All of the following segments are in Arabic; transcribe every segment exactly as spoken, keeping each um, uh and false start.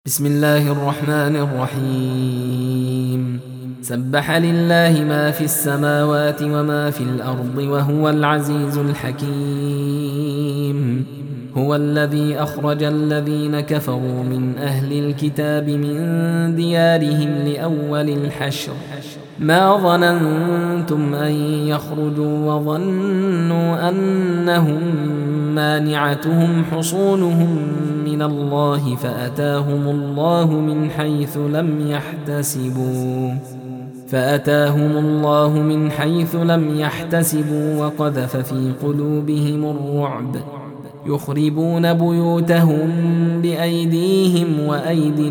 بسم الله الرحمن الرحيم. سبح لله ما في السماوات وما في الأرض وهو العزيز الحكيم. هو الذي أخرج الذين كفروا من أهل الكتاب من ديارهم لأول الحشر ما ظننتم أن يخرجوا وظنوا أنهم مانعتهم حصونهم من الله فأتاهم الله من حيث لم يحتسبوا فأتاهم الله من حيث لم يحتسبوا وقذف في قلوبهم الرعب يخربون بيوتهم بأيديهم وأيدي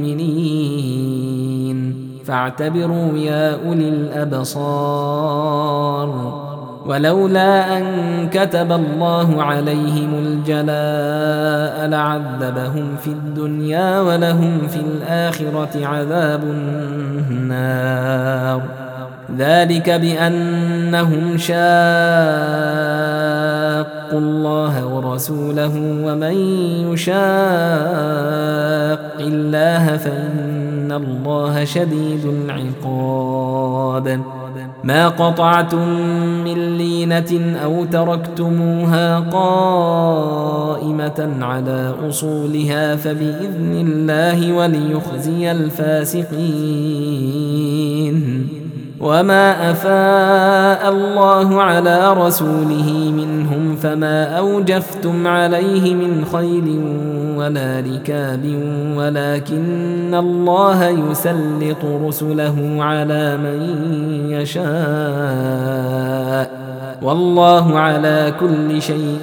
المؤمنين فاعتبروا يا أولي الأبصار. ولولا أن كتب الله عليهم الجلاء لعذبهم في الدنيا ولهم في الآخرة عذاب النار. ذلك بأنهم شاقوا الله ورسوله ومن يشاق الله فإن الله شديد العقاب. ما قطعتم من لينة أو تركتموها قائمة على أصولها فبإذن الله وليخزي الفاسقين. وما أفاء الله على رسوله منهم فما أوجفتم عليه من خيل ولا ركاب ولكن الله يسلط رسله على من يشاء والله على كل شيء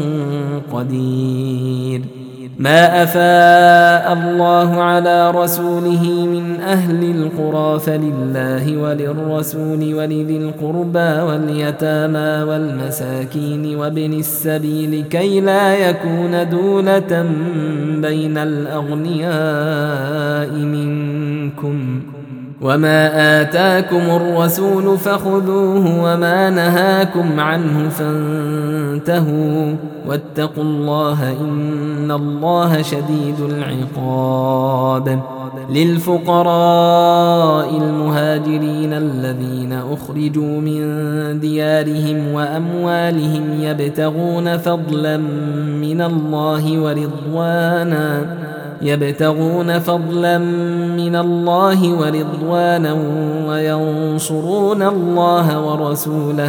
قدير. ما أفاء الله على رسوله من أهل القرى فلله وللرسول ولذي القربى واليتامى والمساكين وابن السبيل كي لا يكون دولة بين الأغنياء منكم. وما آتاكم الرسول فخذوه وما نهاكم عنه فانتهوا واتقوا الله إن الله شديد العقاب. للفقراء المهاجرين الذين أخرجوا من ديارهم وأموالهم يبتغون فضلا من الله ورضوانا يبتغون فضلا من الله ورضوانا وينصرون الله ورسوله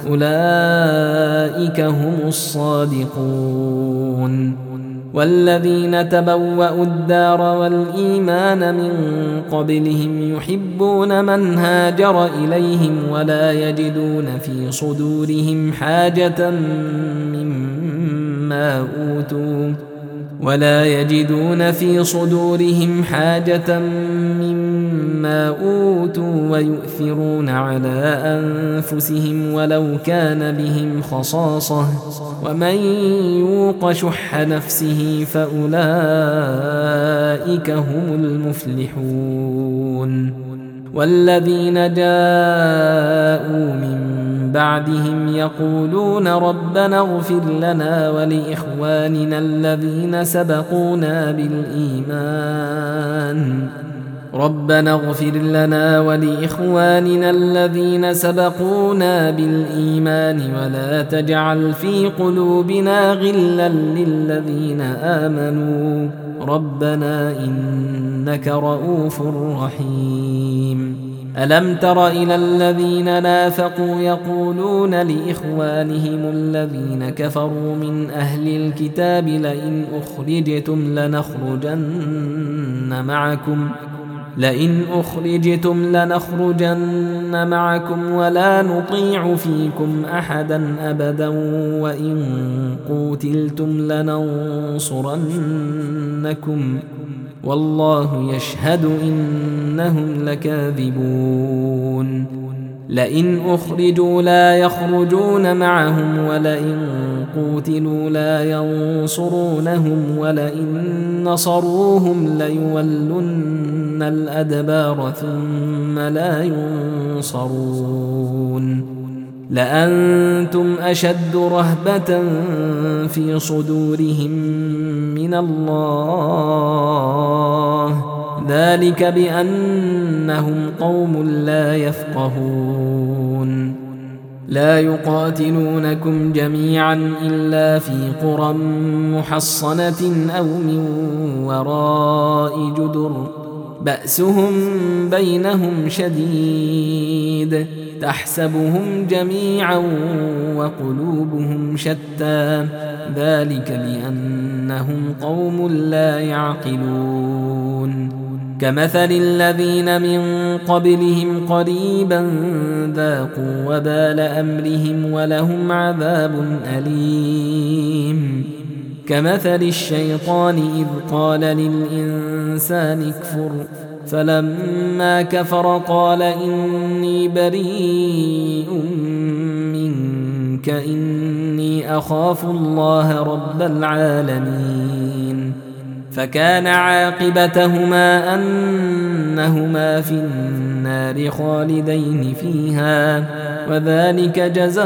أولئك هم الصادقون. والذين تبوأوا الدار والإيمان من قبلهم يحبون من هاجر إليهم ولا يجدون في صدورهم حاجة مما أوتوا ولا يجدون في صدورهم حاجة مما أوتوا ويؤثرون على أنفسهم ولو كان بهم خصاصة ومن يوق شح نفسه فأولئك هم المفلحون. والذين جاءوا من بعدهم يقولون ربنا اغفر لنا ولإخواننا الذين سبقونا بالإيمان ربنا اغفر لنا ولإخواننا الذين سبقونا بالإيمان ولا تجعل في قلوبنا غلا للذين آمنوا ربنا إنك رؤوف رحيم. ألم تر إلى الذين نافقوا يقولون لإخوانهم الذين كفروا من أهل الكتاب لئن أخرجتم لنخرجن معكم لئن أخرجتم لنخرجن معكم ولا نطيع فيكم أحدا أبدا وإن قوتلتم لننصرنكم والله يشهد إنهم لكاذبون. لئن أخرجوا لا يخرجون معهم ولئن قوتلوا لا ينصرونهم ولئن نصروهم ليولن الأدبار ثم لا ينصرون. لأنتم أشد رهبة في صدورهم من الله ذلك بأنهم قوم لا يفقهون لا يقاتلونكم جميعا إلا في قرى محصنة أو من وراء جدر بأسهم بينهم شديد تحسبهم جميعا وقلوبهم شتى ذلك بأنهم قوم لا يعقلون كمثل الذين من قبلهم قريبا ذاقوا وبال أمرهم ولهم عذاب أليم كمثل الشيطان إذ قال للإنسان اكفر فلما كفر قال إني بريء منك إني أخاف الله رب العالمين فكان عاقبتهما أنهما في النار خالدين فيها وذلك جزاء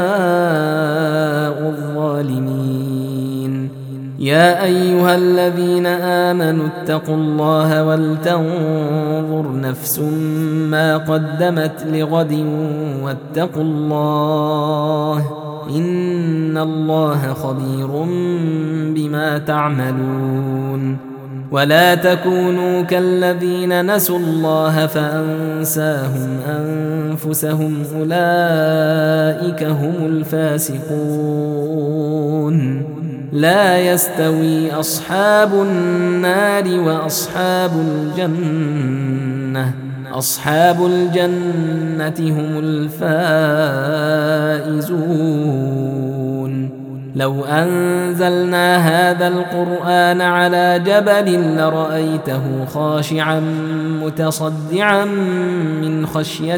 الظالمين يا أيها الذين آمنوا اتقوا الله ولتنظر نفس ما قدمت لغد واتقوا الله إن الله خبير بما تعملون ولا تكونوا كالذين نسوا الله فأنساهم أنفسهم أولئك هم الفاسقون لا يستوي أصحاب النار وأصحاب الجنة أصحاب الجنة هم الفائزون لو أنزلنا هذا القرآن على جبل لرأيته خاشعا متصدعا من خشية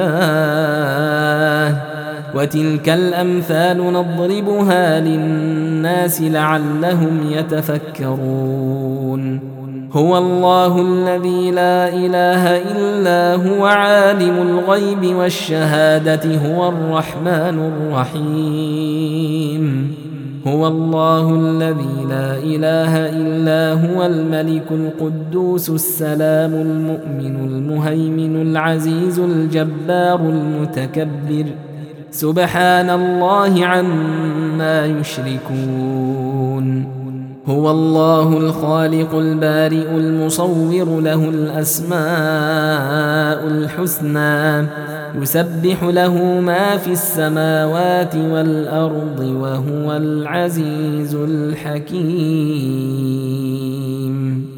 الله وتلك الأمثال نضربها للناس لعلهم يتفكرون هو الله الذي لا إله إلا هو عالم الغيب والشهادة هو الرحمن الرحيم هو الله الذي لا إله إلا هو الملك القدوس السلام المؤمن المهيمن العزيز الجبار المتكبر سبحان الله عما يشركون هو الله الخالق البارئ المصور له الأسماء الحسنى يسبح له ما في السماوات والأرض وهو العزيز الحكيم.